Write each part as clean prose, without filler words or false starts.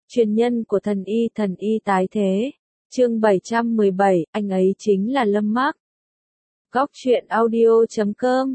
Truyền nhân của thần y tái thế. Chương 717, anh ấy chính là Lâm Mark. Góc truyện audio.com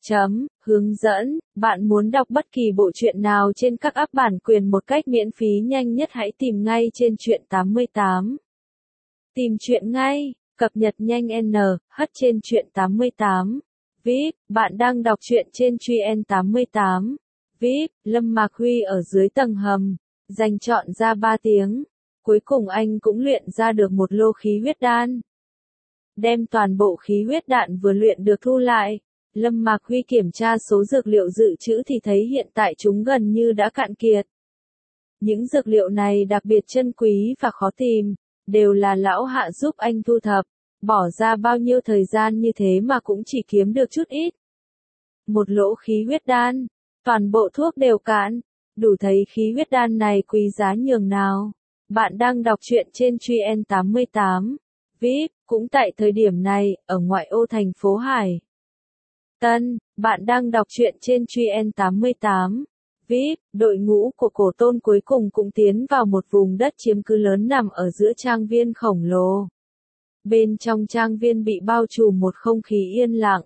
Hướng dẫn, bạn muốn đọc bất kỳ bộ truyện nào trên các app bản quyền một cách miễn phí nhanh nhất hãy tìm ngay trên Truyện 88. Tìm truyện ngay, cập nhật nhanh hất trên Truyện 88. VIP, bạn đang đọc truyện trên Truyện 88. VIP, Lâm Mạc Huy ở dưới tầng hầm, dành trọn ra 3 tiếng. Cuối cùng anh cũng luyện ra được một lô khí huyết đan. Đem toàn bộ khí huyết đạn vừa luyện được thu lại. Lâm Mạc Huy kiểm tra số dược liệu dự trữ thì thấy hiện tại chúng gần như đã cạn kiệt. Những dược liệu này đặc biệt chân quý và khó tìm, đều là lão hạ giúp anh thu thập, bỏ ra bao nhiêu thời gian như thế mà cũng chỉ kiếm được chút ít. Một lỗ khí huyết đan, toàn bộ thuốc đều cạn, đủ thấy khí huyết đan này quý giá nhường nào. Bạn đang đọc truyện trên Truyện 88. VIP, cũng tại thời điểm này, ở ngoại ô thành phố Hải Tân, bạn đang đọc truyện trên Truyện 88. VIP, đội ngũ của Cổ Tôn cuối cùng cũng tiến vào một vùng đất chiếm cứ lớn nằm ở giữa trang viên khổng lồ. Bên trong trang viên bị bao trùm một không khí yên lặng.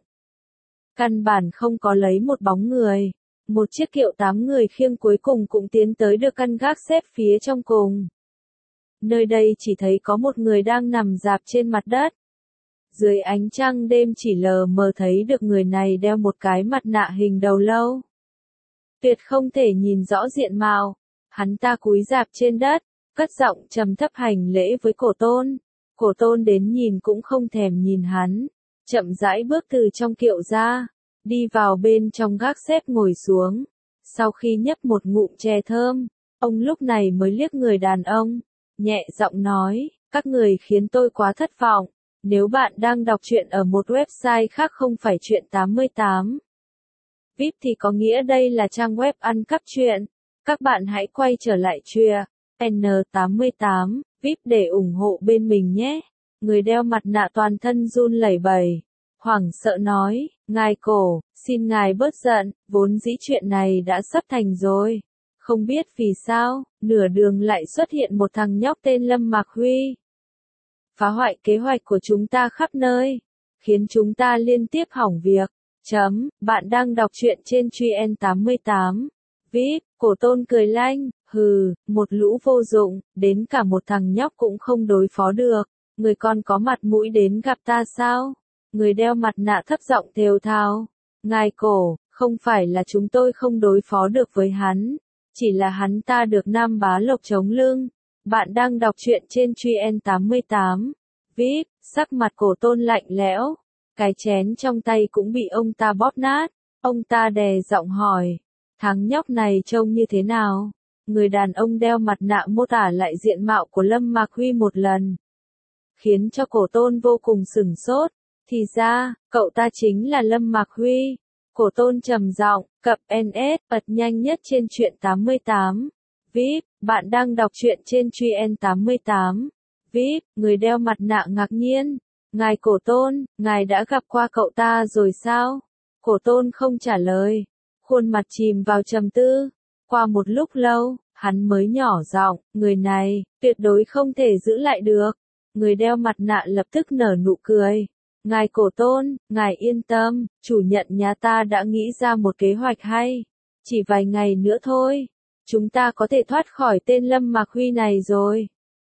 Căn bản không có lấy một bóng người. Một chiếc kiệu 8 người khiêng cuối cùng cũng tiến tới được căn gác xếp phía trong cùng. Nơi đây chỉ thấy có một người đang nằm rạp trên mặt đất. Dưới ánh trăng đêm chỉ lờ mờ thấy được người này đeo một cái mặt nạ hình đầu lâu. Tuyệt không thể nhìn rõ diện mạo. Hắn ta cúi rạp trên đất, cất giọng trầm thấp hành lễ với Cổ Tôn. Cổ Tôn đến nhìn cũng không thèm nhìn hắn. Chậm rãi bước từ trong kiệu ra, đi vào bên trong gác xếp ngồi xuống. Sau khi nhấp một ngụm chè thơm, ông lúc này mới liếc người đàn ông. Nhẹ giọng nói, các người khiến tôi quá thất vọng. Nếu bạn đang đọc truyện ở một website khác không phải Truyện 88 VIP thì có nghĩa đây là trang web ăn cắp truyện. Các bạn hãy quay trở lại Truyện N88 VIP để ủng hộ bên mình nhé. Người đeo mặt nạ toàn thân run lẩy bẩy, hoảng sợ nói, ngài Cổ, xin ngài bớt giận, vốn dĩ chuyện này đã sắp thành rồi. Không biết vì sao, nửa đường lại xuất hiện một thằng nhóc tên Lâm Mạc Huy. Phá hoại kế hoạch của chúng ta khắp nơi, khiến chúng ta liên tiếp hỏng việc. Bạn đang đọc truyện trên Truyện 88. VIP, Cổ Tôn cười lanh, hừ, một lũ vô dụng, đến cả một thằng nhóc cũng không đối phó được. Người còn có mặt mũi đến gặp ta sao? Người đeo mặt nạ thấp giọng thều thào. Ngài Cổ, không phải là chúng tôi không đối phó được với hắn. Chỉ là hắn ta được Nam Bá Lộc chống lưng. Bạn đang đọc truyện trên Truyện 88. VIP, sắc mặt Cổ Tôn lạnh lẽo. Cái chén trong tay cũng bị ông ta bóp nát. Ông ta đè giọng hỏi. Thằng nhóc này trông như thế nào? Người đàn ông đeo mặt nạ mô tả lại diện mạo của Lâm Mạc Huy một lần. Khiến cho Cổ Tôn vô cùng sửng sốt. Thì ra, cậu ta chính là Lâm Mạc Huy. Cổ Tôn trầm giọng, cập NS, bật nhanh nhất trên Truyện 88. VIP, bạn đang đọc truyện trên Truyện 88. VIP, người đeo mặt nạ ngạc nhiên. Ngài Cổ Tôn, ngài đã gặp qua cậu ta rồi sao? Cổ Tôn không trả lời. Khuôn mặt chìm vào trầm tư. Qua một lúc lâu, hắn mới nhỏ giọng, người này, tuyệt đối không thể giữ lại được. Người đeo mặt nạ lập tức nở nụ cười. Ngài Cổ Tôn, ngài yên tâm, chủ nhận nhà ta đã nghĩ ra một kế hoạch hay. Chỉ vài ngày nữa thôi, chúng ta có thể thoát khỏi tên Lâm Mạc Huy này rồi.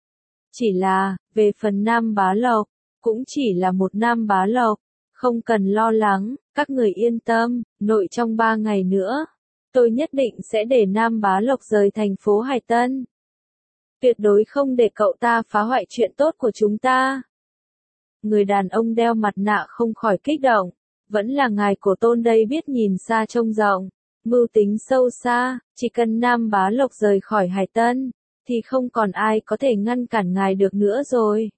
Chỉ là, về phần Nam Bá Lộc, cũng chỉ là một Nam Bá Lộc, không cần lo lắng, các người yên tâm, nội trong 3 ngày nữa, tôi nhất định sẽ để Nam Bá Lộc rời thành phố Hải Tân. Tuyệt đối không để cậu ta phá hoại chuyện tốt của chúng ta. Người đàn ông đeo mặt nạ không khỏi kích động, vẫn là ngài Cổ Tôn đây biết nhìn xa trông rộng, mưu tính sâu xa, chỉ cần Nam Bá Lộc rời khỏi Hải Tân, thì không còn ai có thể ngăn cản ngài được nữa rồi.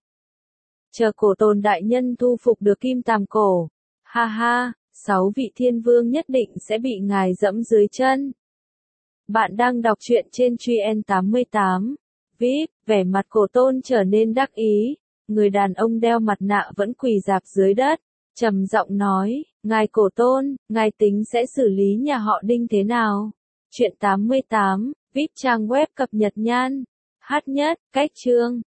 Chờ Cổ Tôn đại nhân thu phục được Kim Tàm Cổ, ha ha, 6 vị thiên vương nhất định sẽ bị ngài dẫm dưới chân. Bạn đang đọc truyện trên Truyện 88. VIP, vẻ mặt Cổ Tôn trở nên đắc ý. Người đàn ông đeo mặt nạ vẫn quỳ rạp dưới đất, trầm giọng nói, ngài Cổ Tôn, ngài tính sẽ xử lý nhà họ Đinh thế nào? Truyện 88, VIP trang web cập nhật nhan. hát nhất, cách chương.